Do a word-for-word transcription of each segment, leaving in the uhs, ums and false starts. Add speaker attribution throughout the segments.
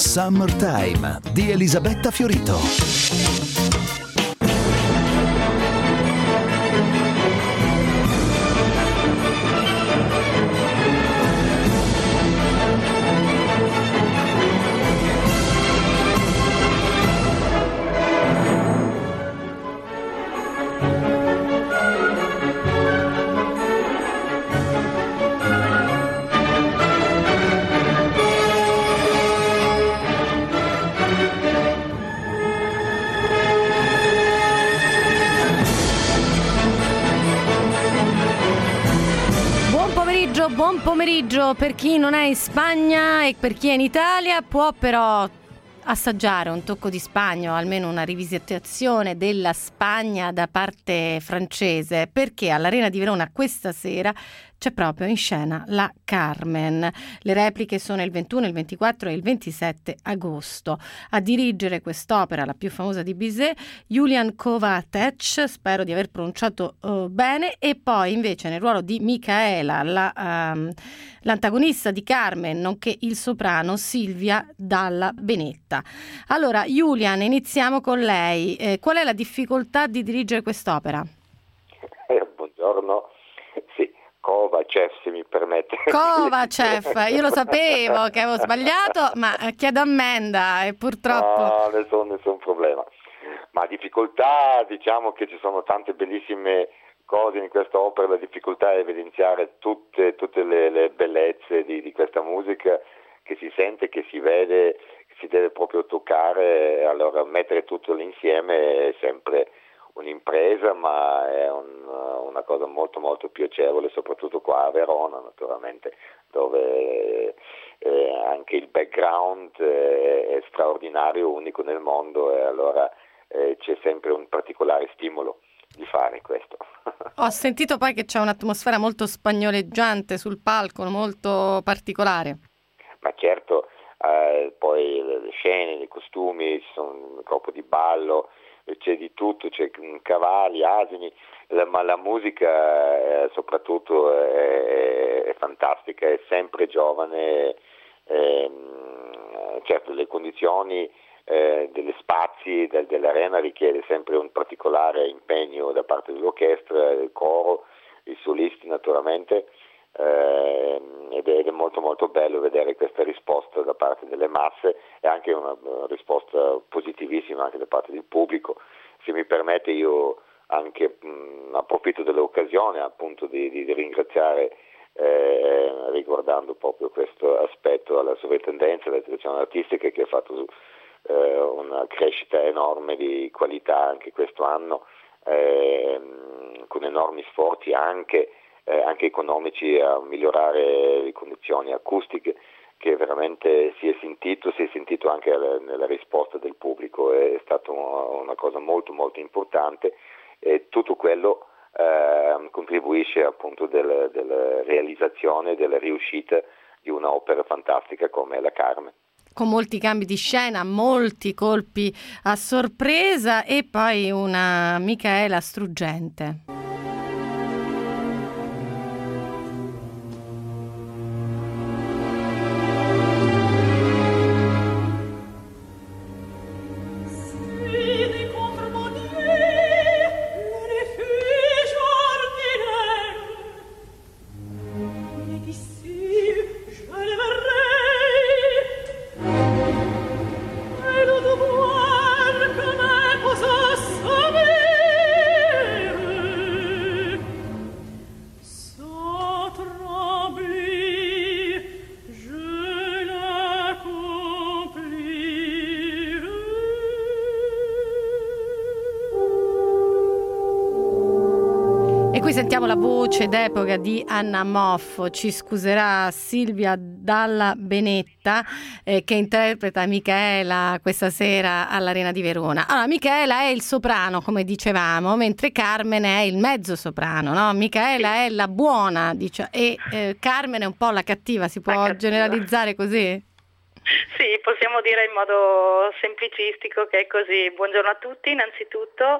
Speaker 1: Summertime di Elisabetta Fiorito.
Speaker 2: Buon pomeriggio per chi non è in Spagna e per chi è in Italia, può però assaggiare un tocco di Spagna o almeno una rivisitazione della Spagna da parte francese, perché all'Arena di Verona questa sera c'è proprio in scena la Carmen. Le repliche sono il ventuno, il ventiquattro e il ventisette agosto. A dirigere quest'opera, la più famosa di Bizet, Julian Kovacevic, spero di aver pronunciato uh, bene, e poi invece nel ruolo di Micaela, la, um, l'antagonista di Carmen, nonché il soprano Silvia Dalla Benetta. Allora, Julian, iniziamo con lei. Eh, qual è la difficoltà di dirigere quest'opera?
Speaker 3: Eh, buongiorno. Sì. Kovacev, se mi permette.
Speaker 2: Kovacev, io lo sapevo che avevo sbagliato, ma chiedo ammenda e purtroppo...
Speaker 3: No, nessun, nessun problema. Ma difficoltà, diciamo che ci sono tante bellissime cose in questa opera, la difficoltà è evidenziare tutte, tutte le, le bellezze di, di questa musica che si sente, che si vede, che si deve proprio toccare, allora mettere tutto l'insieme è sempre un'impresa, ma è un, una cosa molto molto piacevole, soprattutto qua a Verona naturalmente, dove eh, anche il background eh, è straordinario, unico nel mondo, e allora eh, c'è sempre un particolare stimolo di fare questo.
Speaker 2: Ho sentito poi che c'è un'atmosfera molto spagnoleggiante sul palco, molto particolare.
Speaker 3: Ma certo, eh, poi le scene, i costumi, ci sono un corpo di ballo, c'è di tutto, c'è cavalli, asini, la, ma la musica eh, soprattutto è, è fantastica, è sempre giovane, eh, certo le condizioni eh, degli spazi del, dell'arena richiede sempre un particolare impegno da parte dell'orchestra, del coro, i solisti naturalmente, eh, ed, è, ed è molto molto bello vedere questa risposta da parte delle masse e anche una, una risposta positivissima anche da parte del pubblico. Se mi permette, io anche mh, approfitto dell'occasione appunto di, di, di ringraziare eh, riguardando proprio questo aspetto alla sovrintendenza della direzione artistica, che ha fatto eh, una crescita enorme di qualità anche questo anno, eh, con enormi sforzi anche Eh, anche economici a migliorare le condizioni acustiche, che veramente si è sentito, si è sentito anche alla, nella risposta del pubblico, è stata una cosa molto molto importante, e tutto quello eh, contribuisce appunto della del realizzazione, della riuscita di un'opera fantastica come la Carmen.
Speaker 2: Con molti cambi di scena, molti colpi a sorpresa e poi una Micaela struggente. Sentiamo la voce d'epoca di Anna Moffo, ci scuserà Silvia Dalla Benetta eh, che interpreta Micaela questa sera all'Arena di Verona. Allora, Micaela è il soprano, come dicevamo, mentre Carmen è il mezzo soprano, no? Micaela è la buona, dice, e eh, Carmen è un po' la cattiva, si può generalizzare così?
Speaker 4: Sì, possiamo dire in modo semplicistico che è così. Buongiorno a tutti innanzitutto,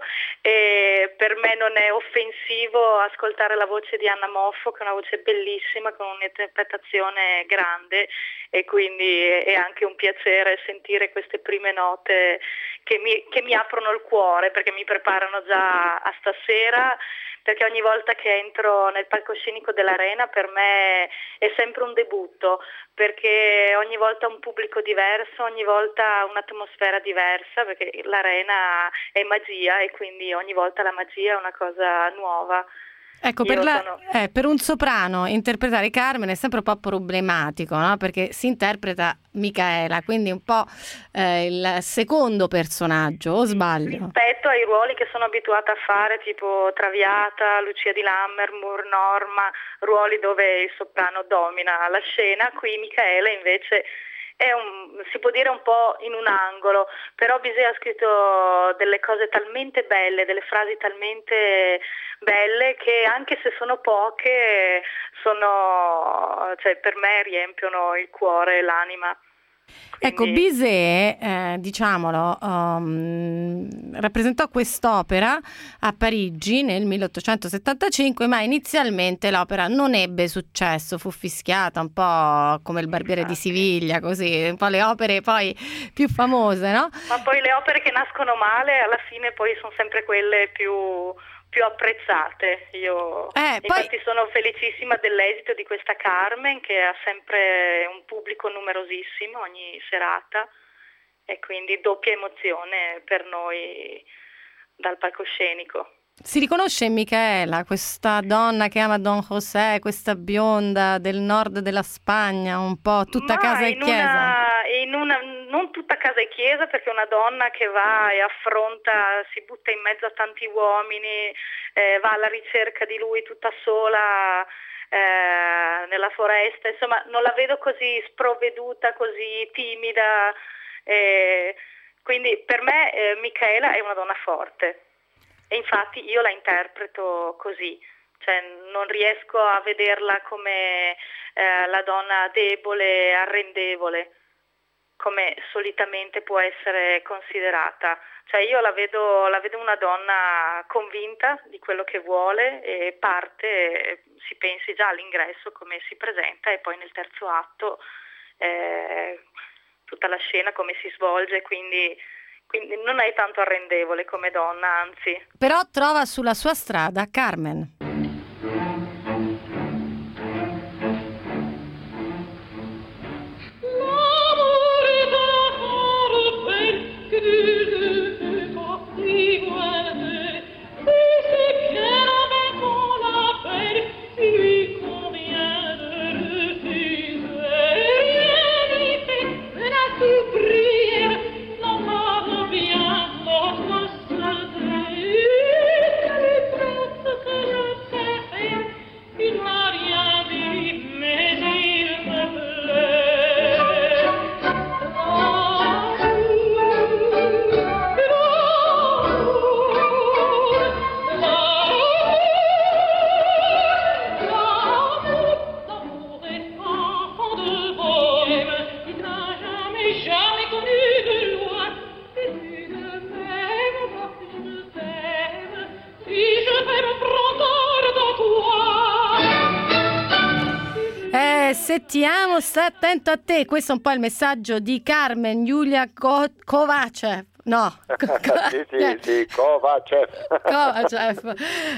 Speaker 4: e per me non è offensivo ascoltare la voce di Anna Moffo, che è una voce bellissima con un'interpretazione grande, e quindi è anche un piacere sentire queste prime note che mi, che mi aprono il cuore, perché mi preparano già a stasera, perché ogni volta che entro nel palcoscenico dell'Arena per me è sempre un debutto, perché ogni volta un pubblico diverso, ogni volta un'atmosfera diversa, perché l'Arena è magia e quindi ogni volta la magia è una cosa nuova.
Speaker 2: Ecco, per, la, sono... eh, per un soprano interpretare Carmen è sempre un po' problematico, no? Perché si interpreta Micaela, quindi un po' eh, il secondo personaggio, o sbaglio?
Speaker 4: Rispetto ai ruoli che sono abituata a fare, tipo Traviata, Lucia di Lammermoor, Norma, ruoli dove il soprano domina la scena, qui Micaela invece è un, si può dire un po' in un angolo, però Bizet ha scritto delle cose talmente belle, delle frasi talmente belle che anche se sono poche, sono, cioè, per me riempiono il cuore e l'anima. Quindi...
Speaker 2: Ecco, Bizet, eh, diciamolo, um, rappresentò quest'opera a Parigi nel milleottocentosettantacinque, ma inizialmente l'opera non ebbe successo, fu fischiata un po' come il Barbiere di Siviglia, così, un po' le opere poi più famose, no?
Speaker 4: Ma poi le opere che nascono male alla fine poi sono sempre quelle più... più apprezzate. Io
Speaker 2: eh,
Speaker 4: infatti
Speaker 2: poi...
Speaker 4: sono felicissima dell'esito di questa Carmen, che ha sempre un pubblico numerosissimo ogni serata, e quindi doppia emozione per noi dal palcoscenico.
Speaker 2: Si riconosce in Micaela, questa donna che ama Don José, questa bionda del nord della Spagna, un po' tutta
Speaker 4: Ma
Speaker 2: casa e chiesa?
Speaker 4: Una, in una, non tutta casa e chiesa, perché è una donna che va e affronta, si butta in mezzo a tanti uomini, eh, va alla ricerca di lui tutta sola eh, nella foresta, insomma non la vedo così sprovveduta, così timida, eh, quindi per me eh, Micaela è una donna forte. E infatti io la interpreto così, cioè non riesco a vederla come eh, la donna debole, arrendevole, come solitamente può essere considerata. Cioè io la vedo, la vedo una donna convinta di quello che vuole e parte, si pensi già all'ingresso come si presenta, e poi nel terzo atto eh, tutta la scena come si svolge, quindi... Quindi non è tanto arrendevole come donna, anzi.
Speaker 2: Però trova sulla sua strada Carmen. Se ti amo, stai attento a te. Questo è un po' il messaggio di Carmen Julia Ko- Kovacev. No,
Speaker 3: sì, sì, sì, Kovacev.
Speaker 2: Kovacev.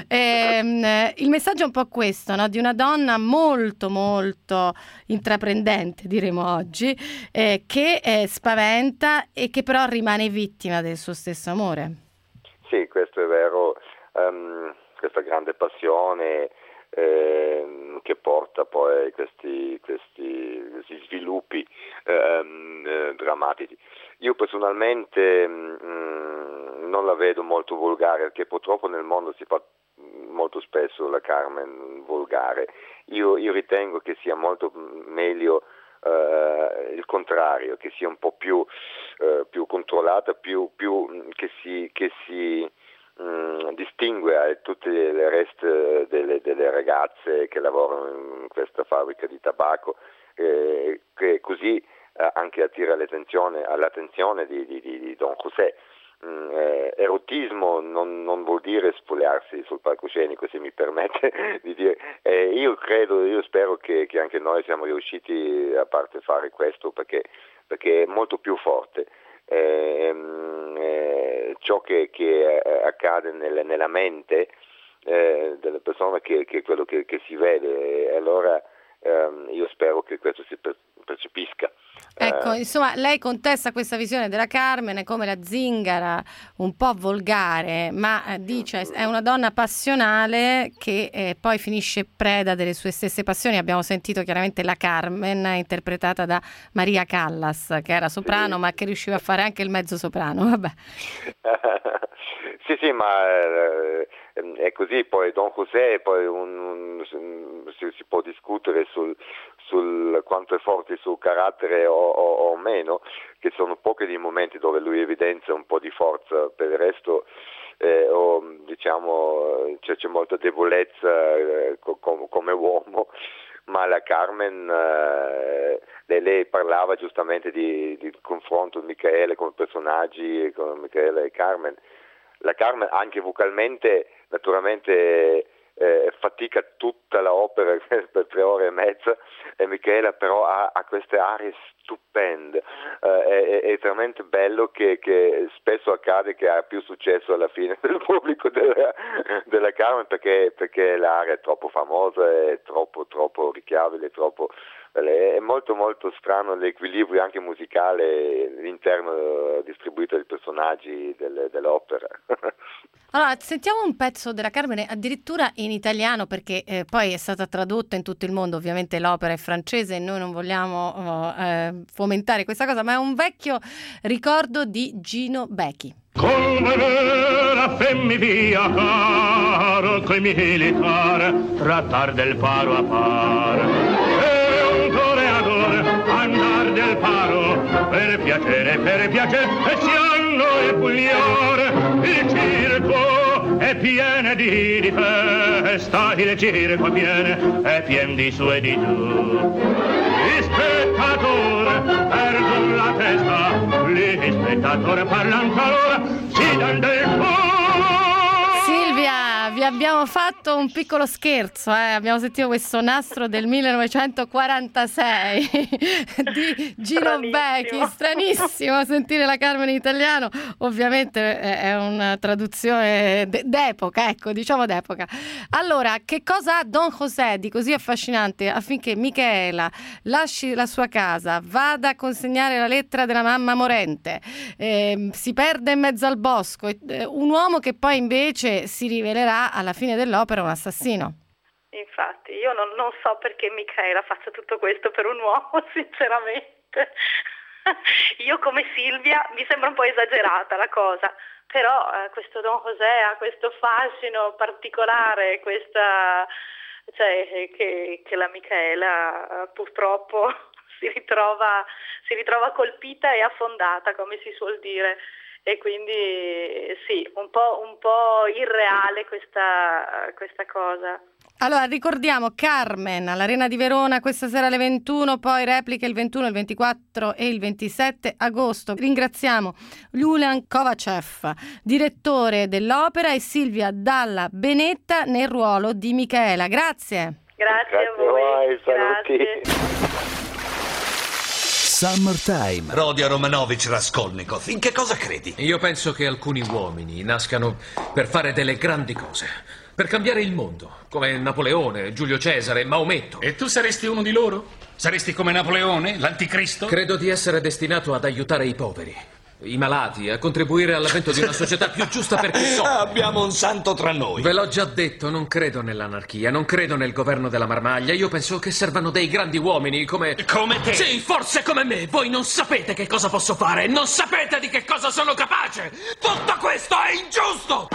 Speaker 2: Eh, il messaggio è un po' questo, no? Di una donna molto, molto intraprendente, diremo oggi, eh, che eh, spaventa e che però rimane vittima del suo stesso amore.
Speaker 3: Sì, questo è vero. Um, questa grande passione eh, che porta poi questi, questi, questi sviluppi ehm, eh, drammatici. Io personalmente mh, non la vedo molto volgare, perché purtroppo nel mondo si fa molto spesso la Carmen volgare. Io, io ritengo che sia molto meglio eh, il contrario, che sia un po' più, eh, più controllata, più, più che si, che si mh, distingue a tutte le rest delle, delle ragazze che lavorano in questa fabbrica di tabacco, eh, che così eh, anche attira l'attenzione, all'attenzione di, di, di, di Don José. Mm, eh, erotismo non, non vuol dire spogliarsi sul palcoscenico, se mi permette di dire. Eh, io credo, io spero che, che anche noi siamo riusciti a parte fare questo, perché, perché è molto più forte. Eh, eh, ciò che, che accade nelle, nella mente eh, delle persone che, che è quello che, che si vede, e allora ehm, io spero che questo si per, percepisca.
Speaker 2: Ecco,
Speaker 3: Eh,
Speaker 2: insomma, lei contesta questa visione della Carmen come la zingara un po' volgare, ma eh, dice è una donna passionale che eh, poi finisce preda delle sue stesse passioni. Abbiamo sentito chiaramente la Carmen interpretata da Maria Callas, che era soprano, sì, ma che riusciva a fare anche il mezzo soprano. Vabbè.
Speaker 3: Sì, sì, ma eh, è così. Poi Don José, poi un, un, si, si può discutere sul, sul quanto è forte il suo carattere o, o, o meno, che sono pochi i momenti dove lui evidenzia un po' di forza. Per il resto eh, o, diciamo c'è, c'è molta debolezza eh, com, come uomo. Ma la Carmen, eh, lei, lei parlava giustamente di, di confronto di Michele come personaggi, con Michele e Carmen. La Carmen anche vocalmente naturalmente eh, fatica tutta l'opera per tre ore e mezza, e Michela però ha, ha queste arie stupende, eh, è, è talmente bello che, che spesso accade che ha più successo alla fine del pubblico della, della Carmen, perché, perché l'aria è troppo famosa, è troppo troppo richiamabile, troppo, è molto molto strano l'equilibrio anche musicale, l'interno distribuito dei personaggi del, dell'opera.
Speaker 2: Allora, sentiamo un pezzo della Carmen addirittura in italiano, perché eh, poi è stata tradotta in tutto il mondo. Ovviamente l'opera è francese e noi non vogliamo oh, eh, fomentare questa cosa, ma è un vecchio ricordo di Gino Becchi.
Speaker 5: Come la femmi via caro, coi militari, trattar del paro a par. E un toreador andar del paro, per piacere, per piacere, e si hanno il pugliore, il circo è pieno di, di festa, il circo è pieno, è pieno di su e di giù. Gli spettatori perdono la testa, gli spettatori parlano talora, si danno del fuoco.
Speaker 2: Silvia, vi abbiamo fatto un piccolo scherzo, eh? Abbiamo sentito questo nastro del millenovecentoquarantasei di Gino Becchi, stranissimo sentire la Carmen in italiano, ovviamente è una traduzione d'epoca, ecco, diciamo d'epoca. Allora, che cosa ha Don José di così affascinante affinché Michela lasci la sua casa, vada a consegnare la lettera della mamma morente, eh, si perde in mezzo al bosco, eh, un uomo che poi invece si rivelerà alla fine dell'opera un assassino?
Speaker 4: Infatti, io non, non so perché Michela faccia tutto questo per un uomo, sinceramente. Io come Silvia mi sembra un po' esagerata la cosa, però eh, questo Don José ha questo fascino particolare, questa, cioè che, che la Michela eh, purtroppo si ritrova, si ritrova colpita e affondata, come si suol dire. E quindi sì, un po', un po' irreale questa, questa cosa.
Speaker 2: Allora, ricordiamo Carmen all'Arena di Verona questa sera alle ventuno, poi repliche il ventuno, il ventiquattro e il ventisette agosto. Ringraziamo Julian Kovacev, direttore dell'opera, e Silvia Dalla Benetta nel ruolo di Michela. Grazie.
Speaker 4: Grazie,
Speaker 3: Grazie
Speaker 4: a voi.
Speaker 3: voi, saluti.
Speaker 4: Grazie.
Speaker 1: Summertime.
Speaker 6: Rodia Romanovich Raskolnikov, in che cosa credi?
Speaker 7: Io penso che alcuni uomini nascano per fare delle grandi cose, per cambiare il mondo, come Napoleone, Giulio Cesare, Maometto.
Speaker 8: E tu saresti uno di loro? Saresti come Napoleone, l'anticristo?
Speaker 7: Credo di essere destinato ad aiutare i poveri, i malati, a contribuire all'avvento di una società più giusta per chi soffre.
Speaker 6: Abbiamo un santo tra noi.
Speaker 7: Ve l'ho già detto, non credo nell'anarchia, non credo nel governo della marmaglia. Io penso che servano dei grandi uomini come...
Speaker 8: Come te?
Speaker 7: Sì, forse come me. Voi non sapete che cosa posso fare, non sapete di che cosa sono capace. Tutto questo è ingiusto!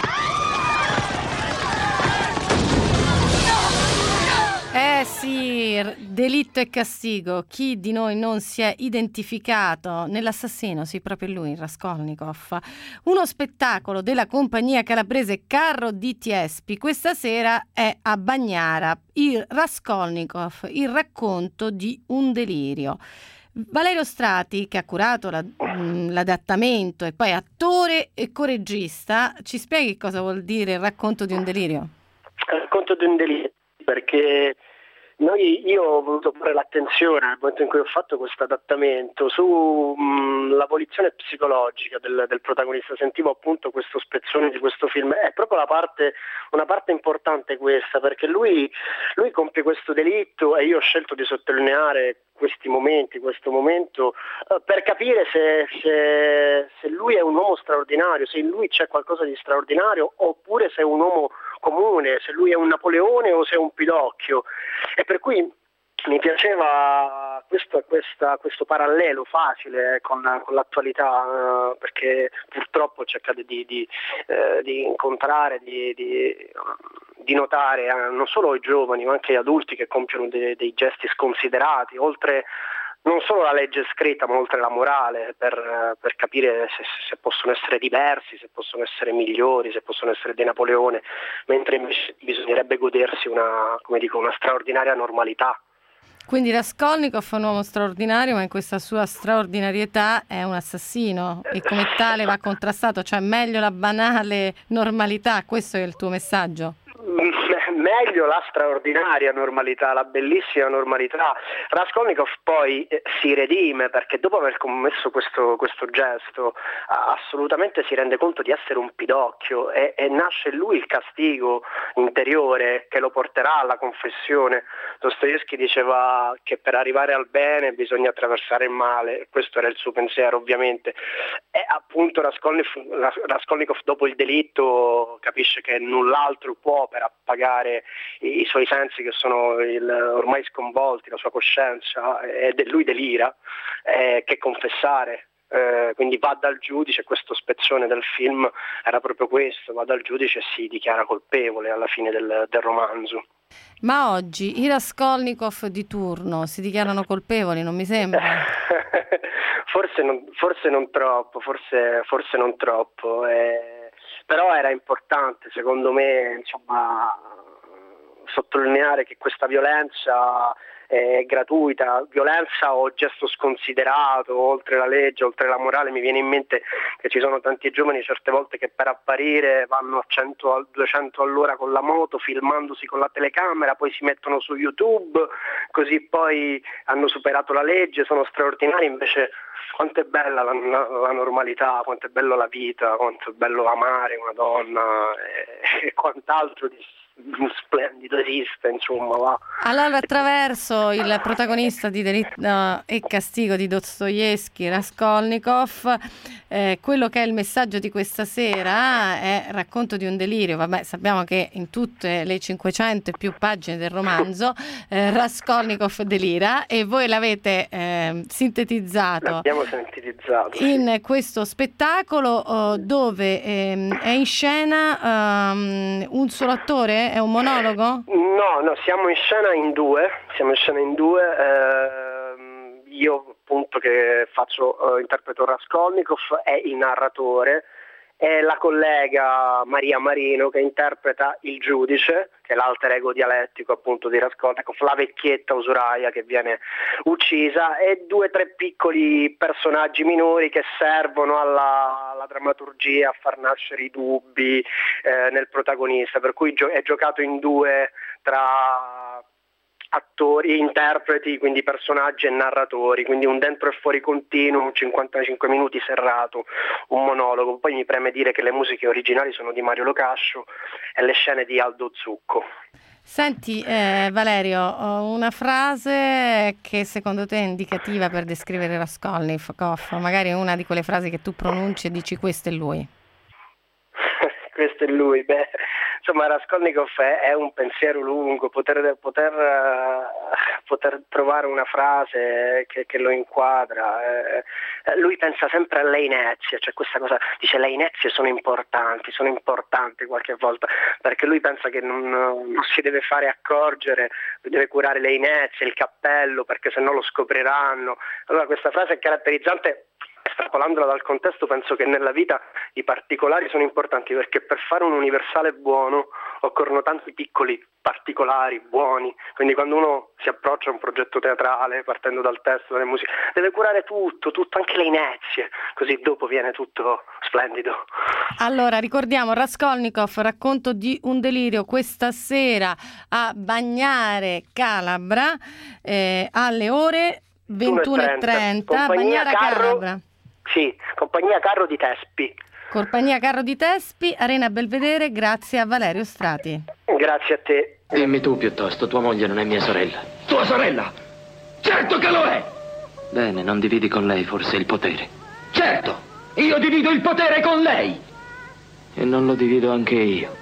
Speaker 2: Eh sì, delitto e castigo. Chi di noi non si è identificato nell'assassino? Sì, proprio lui, Raskolnikov. Uno spettacolo della compagnia calabrese Carro di Tiespi questa sera è a Bagnara. Il Raskolnikov, il racconto di un delirio. Valerio Strati, che ha curato la, l'adattamento e poi attore e coregista, ci spieghi cosa vuol dire il racconto di un delirio?
Speaker 9: Il racconto di un delirio, perché noi, io ho voluto porre l'attenzione nel momento in cui ho fatto questo adattamento sulla volizione psicologica del, del protagonista. Sentivo appunto questo spezzone di questo film, è proprio la parte, una parte importante questa, perché lui, lui compie questo delitto e io ho scelto di sottolineare questi momenti, questo momento, eh, per capire se, se, se lui è un uomo straordinario, se in lui c'è qualcosa di straordinario, oppure se è un uomo comune, se lui è un Napoleone o se è un Pidocchio. E per cui mi piaceva questo, questa, questo parallelo facile con, con l'attualità, eh, perché purtroppo cerca di, di, eh, di incontrare, di, di, di notare eh, non solo i giovani ma anche gli adulti che compiono dei, dei gesti sconsiderati, oltre non solo la legge scritta ma oltre la morale, per, per capire se, se possono essere diversi, se possono essere migliori, se possono essere dei Napoleone, mentre invece bisognerebbe godersi una, come dico, una straordinaria normalità.
Speaker 2: Quindi Raskolnikov è un uomo straordinario, ma in questa sua straordinarietà è un assassino e come tale va contrastato, cioè meglio la banale normalità, questo è il tuo messaggio?
Speaker 9: Meglio la straordinaria normalità, la bellissima normalità. Raskolnikov poi eh, si redime, perché dopo aver commesso questo, questo gesto assolutamente si rende conto di essere un Pidocchio e, e nasce in lui il castigo interiore che lo porterà alla confessione. Dostoevskij diceva che per arrivare al bene bisogna attraversare il male, questo era il suo pensiero ovviamente, e appunto Raskolnikov, Raskolnikov dopo il delitto capisce che null'altro può per appagare i suoi sensi che sono il, ormai sconvolti, la sua coscienza, e lui delira, eh, che confessare. Eh, quindi va dal giudice, questo spezzone del film era proprio questo, va dal giudice e si dichiara colpevole alla fine del, del romanzo.
Speaker 2: Ma oggi i Raskolnikov di turno si dichiarano colpevoli, non mi sembra?
Speaker 9: forse, non, forse non troppo, forse, forse non troppo, eh, però era importante secondo me, insomma, sottolineare che questa violenza è gratuita, violenza o gesto sconsiderato, oltre la legge, oltre la morale. Mi viene in mente che ci sono tanti giovani certe volte che per apparire vanno a cento a duecento all'ora con la moto, filmandosi con la telecamera, poi si mettono su YouTube, così poi hanno superato la legge, sono straordinari. Invece quanto è bella la, la, la normalità, quanto è bello la vita, quanto è bello amare una donna e, e quant'altro di splendido esiste, insomma, va.
Speaker 2: Allora, attraverso il protagonista di Delitto e Castigo di Dostoevskij, Raskolnikov, eh, quello che è il messaggio di questa sera è racconto di un delirio. Vabbè, sappiamo che in tutte le cinquecento e più pagine del romanzo eh, Raskolnikov delira e voi l'avete eh, sintetizzato.
Speaker 9: L'abbiamo sintetizzato
Speaker 2: in questo spettacolo oh, dove eh, è in scena um, un solo attore? È un monologo?
Speaker 9: No, no, siamo in scena in due, siamo in scena in due, eh, io appunto che faccio, eh, interpreto Raskolnikov, è il narratore, è la collega Maria Marino che interpreta il giudice, che è l'alter ego dialettico appunto di Raskolnikov, la vecchietta usuraia che viene uccisa, e due o tre piccoli personaggi minori che servono alla, alla drammaturgia, a far nascere i dubbi eh, nel protagonista, per cui gio- è giocato in due tra attori, interpreti, quindi personaggi e narratori, quindi un dentro e fuori continuo, un cinquantacinque minuti serrato, un monologo. Poi mi preme dire che le musiche originali sono di Mario Locascio e le scene di Aldo Zucco.
Speaker 2: Senti eh, Valerio, una frase che secondo te è indicativa per descrivere Raskolnikov, magari una di quelle frasi che tu pronunci e dici questo è lui.
Speaker 9: Questo è lui, beh, insomma Raskolnikov è, è un pensiero lungo, poter, poter, uh, poter trovare una frase che, che lo inquadra, eh, lui pensa sempre alle inezie, cioè questa cosa, dice le inezie sono importanti, sono importanti qualche volta, perché lui pensa che non, non si deve fare accorgere, deve curare le inezie, il cappello, perché se no lo scopriranno. Allora questa frase è caratterizzante. Estrapolandola dal contesto, penso che nella vita i particolari sono importanti, perché per fare un universale buono occorrono tanti piccoli particolari buoni, quindi quando uno si approccia a un progetto teatrale partendo dal testo, dalle musiche, deve curare tutto, tutto, anche le inezie, così dopo viene tutto splendido.
Speaker 2: Allora, ricordiamo Raskolnikov, Racconto di un delirio, questa sera a Bagnare Calabra eh, alle ore ventuno e trenta. Bagnara
Speaker 9: Carro,
Speaker 2: Calabra.
Speaker 9: Sì, compagnia Carro di Tespi.
Speaker 2: Compagnia Carro di Tespi, Arena Belvedere, grazie a Valerio Strati.
Speaker 9: Grazie a te.
Speaker 10: Dimmi tu piuttosto, tua moglie non è mia sorella.
Speaker 8: Tua sorella? Certo che lo è!
Speaker 10: Bene, non dividi con lei forse il potere.
Speaker 8: Certo! Io divido il potere con lei!
Speaker 10: E non lo divido anche io.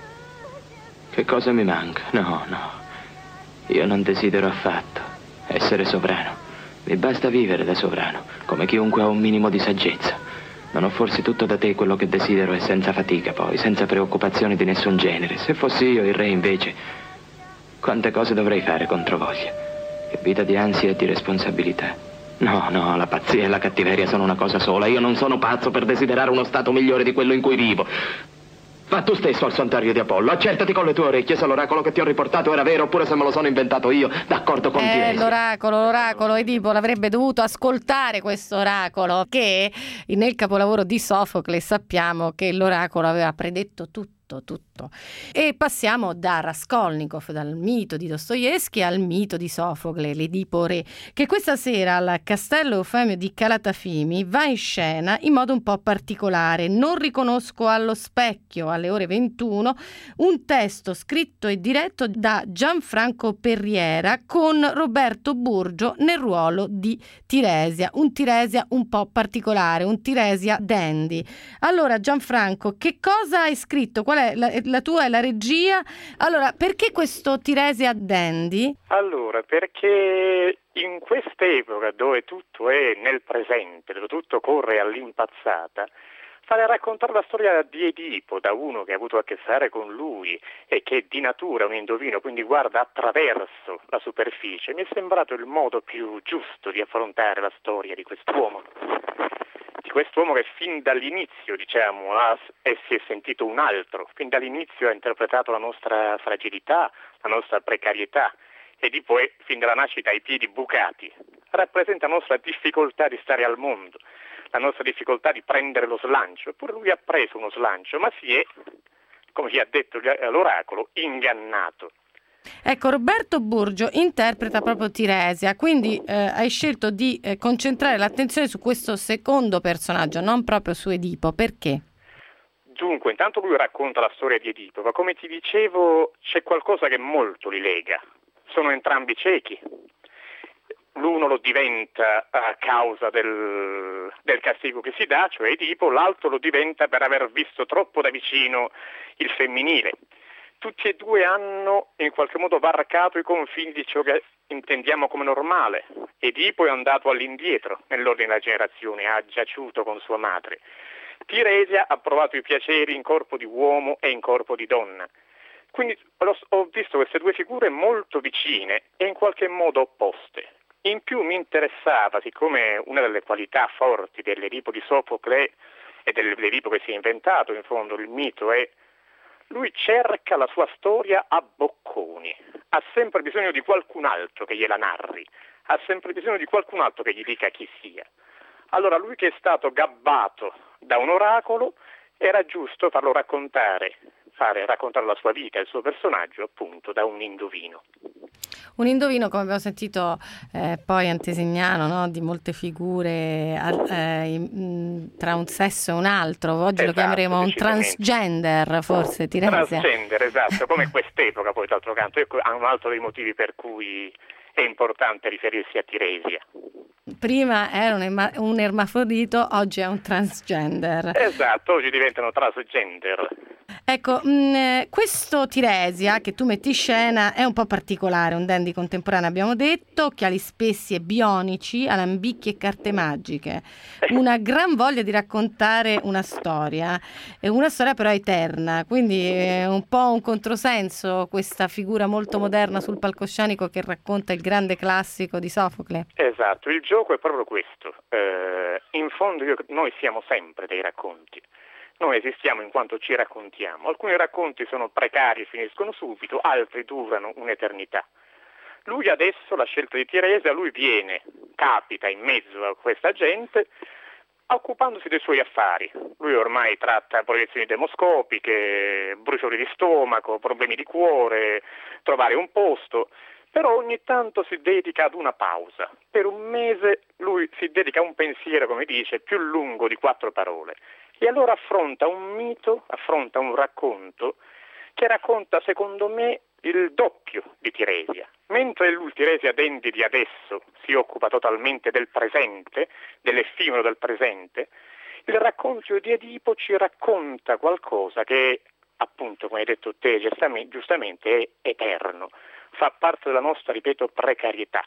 Speaker 10: Che cosa mi manca? No, no. Io non desidero affatto essere sovrano. Mi basta vivere da sovrano, come chiunque ha un minimo di saggezza. Non ho forse tutto da te quello che desidero e senza fatica poi, senza preoccupazioni di nessun genere. Se fossi io il re invece, quante cose dovrei fare contro voglia. Che vita di ansia e di responsabilità. No, no, la pazzia e la cattiveria sono una cosa sola. Io non sono pazzo per desiderare uno stato migliore di quello in cui vivo. Va tu stesso al santuario di Apollo, accertati con le tue orecchie se l'oracolo che ti ho riportato era vero oppure se me lo sono inventato io, d'accordo con te.
Speaker 2: Eh, l'oracolo, l'oracolo, Edipo l'avrebbe dovuto ascoltare questo oracolo, che nel capolavoro di Sofocle sappiamo che l'oracolo aveva predetto tutto. tutto. E passiamo da Raskolnikov, dal mito di Dostoevskij al mito di Sofocle, l'Edipo Re, che questa sera al Castello Eufemio di Calatafimi va in scena in modo un po' particolare. Non riconosco allo specchio, alle ore ventuno, un testo scritto e diretto da Gianfranco Perriera con Roberto Burgio nel ruolo di Tiresia, un Tiresia un po' particolare, un Tiresia dandy. Allora Gianfranco, che cosa hai scritto? Qual è la, la tua e la regia? Allora, perché questo Tiresia dandy?
Speaker 11: Allora, perché in quest'epoca dove tutto è nel presente, dove tutto corre all'impazzata, fare raccontare la storia di Edipo da uno che ha avuto a che fare con lui e che di natura è un indovino, quindi guarda attraverso la superficie, mi è sembrato il modo più giusto di affrontare la storia di quest'uomo. Di quest'uomo che fin dall'inizio, diciamo, ha, e si è sentito un altro, fin dall'inizio ha interpretato la nostra fragilità, la nostra precarietà, Edipo è fin dalla nascita ai piedi bucati, rappresenta la nostra difficoltà di stare al mondo, la nostra difficoltà di prendere lo slancio, eppure lui ha preso uno slancio, ma si è, come gli ha detto l'oracolo, ingannato.
Speaker 2: Ecco, Roberto Burgio interpreta proprio Tiresia, quindi eh, hai scelto di eh, concentrare l'attenzione su questo secondo personaggio, non proprio su Edipo, perché?
Speaker 11: Dunque, intanto lui racconta la storia di Edipo, ma come ti dicevo c'è qualcosa che molto li lega, sono entrambi ciechi. L'uno lo diventa a causa del, del castigo che si dà, cioè Edipo, l'altro lo diventa per aver visto troppo da vicino il femminile. Tutti e due hanno in qualche modo varcato i confini di ciò che intendiamo come normale. Edipo è andato all'indietro nell'ordine della generazione, ha giaciuto con sua madre. Tiresia ha provato i piaceri in corpo di uomo e in corpo di donna. Quindi ho visto queste due figure molto vicine e in qualche modo opposte. In più mi interessava, siccome una delle qualità forti dell'Edipo di Sofocle e dell'Edipo che si è inventato, in fondo il mito è lui cerca la sua storia a bocconi, ha sempre bisogno di qualcun altro che gliela narri, ha sempre bisogno di qualcun altro che gli dica chi sia. Allora lui che è stato gabbato da un oracolo, era giusto farlo raccontare, fare raccontare la sua vita, il suo personaggio, appunto, da un indovino.
Speaker 2: Un indovino, come abbiamo sentito eh, poi antesignano, no? Di molte figure eh, in, tra un sesso e un altro. Oggi esatto, lo chiameremo un transgender, forse, Tiresia.
Speaker 11: Transgender, esatto, come quest'epoca poi d'altro canto. Ecco, un altro dei motivi per cui è importante riferirsi a Tiresia.
Speaker 2: Prima era un, erma- un ermafrodito, oggi è un transgender.
Speaker 11: Esatto, oggi diventano transgender.
Speaker 2: Ecco, mh, questo Tiresia che tu metti in scena è un po' particolare, un dandy contemporaneo, abbiamo detto, occhiali spessi e bionici, alambicchi e carte magiche, una gran voglia di raccontare una storia, una storia però eterna, quindi è un po' un controsenso questa figura molto moderna sul palcoscenico che racconta il grande classico di Sofocle.
Speaker 11: Esatto, il gioco è proprio questo, eh, in fondo io, noi siamo sempre dei racconti. Noi esistiamo in quanto ci raccontiamo. Alcuni racconti sono precari e finiscono subito, altri durano un'eternità. Lui adesso, la scelta di Tiresia, lui viene, capita in mezzo a questa gente, occupandosi dei suoi affari. Lui ormai tratta proiezioni demoscopiche, bruciori di stomaco, problemi di cuore, trovare un posto, però ogni tanto si dedica ad una pausa. Per un mese lui si dedica a un pensiero, come dice, più lungo di quattro parole. E allora affronta un mito, affronta un racconto, che racconta, secondo me, il doppio di Tiresia. Mentre lui, Tiresia Dendi di adesso, si occupa totalmente del presente, dell'effimero del presente, il racconto di Edipo ci racconta qualcosa che, appunto, come hai detto te giustamente, è eterno, fa parte della nostra, ripeto, precarietà.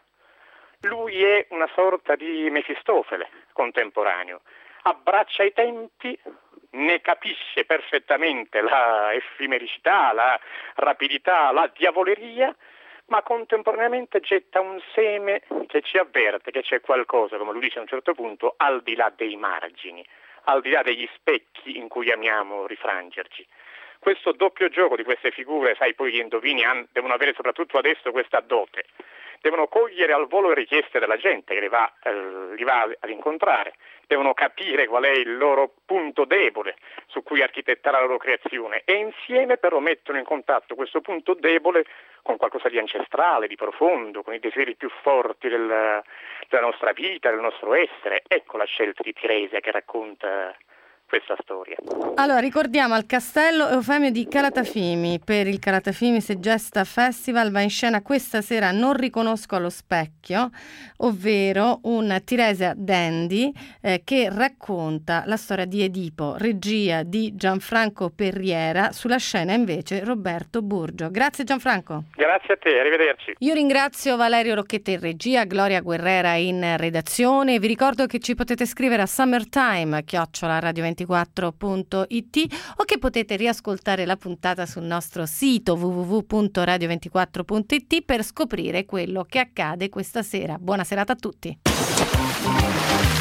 Speaker 11: Lui è una sorta di Mefistofele contemporaneo, abbraccia i tempi, ne capisce perfettamente la effimericità, la rapidità, la diavoleria, ma contemporaneamente getta un seme che ci avverte che c'è qualcosa, come lui dice a un certo punto, al di là dei margini, al di là degli specchi in cui amiamo rifrangerci. Questo doppio gioco di queste figure, sai, poi gli indovini han, devono avere soprattutto adesso questa dote, devono cogliere al volo le richieste della gente che li va, eh, li va ad incontrare, devono capire qual è il loro punto debole su cui architettare la loro creazione e insieme però mettono in contatto questo punto debole con qualcosa di ancestrale, di profondo, con i desideri più forti del, della nostra vita, del nostro essere. Ecco la scelta di Tiresia che racconta questa storia.
Speaker 2: Allora, ricordiamo al Castello Eufemio di Calatafimi per il Calatafimi Segesta Festival va in scena questa sera Non riconosco allo specchio, ovvero un Tiresia Dendi eh, che racconta la storia di Edipo, regia di Gianfranco Perriera, sulla scena invece Roberto Burgio. Grazie Gianfranco.
Speaker 11: Grazie a te, arrivederci.
Speaker 2: Io ringrazio Valerio Rocchetta in regia, Gloria Guerrera in redazione. Vi ricordo che ci potete scrivere a summertime chiocciola radio ventiquattro punto it o che potete riascoltare la puntata sul nostro sito w w w punto radio ventiquattro punto it per scoprire quello che accade questa sera. Buona serata a tutti.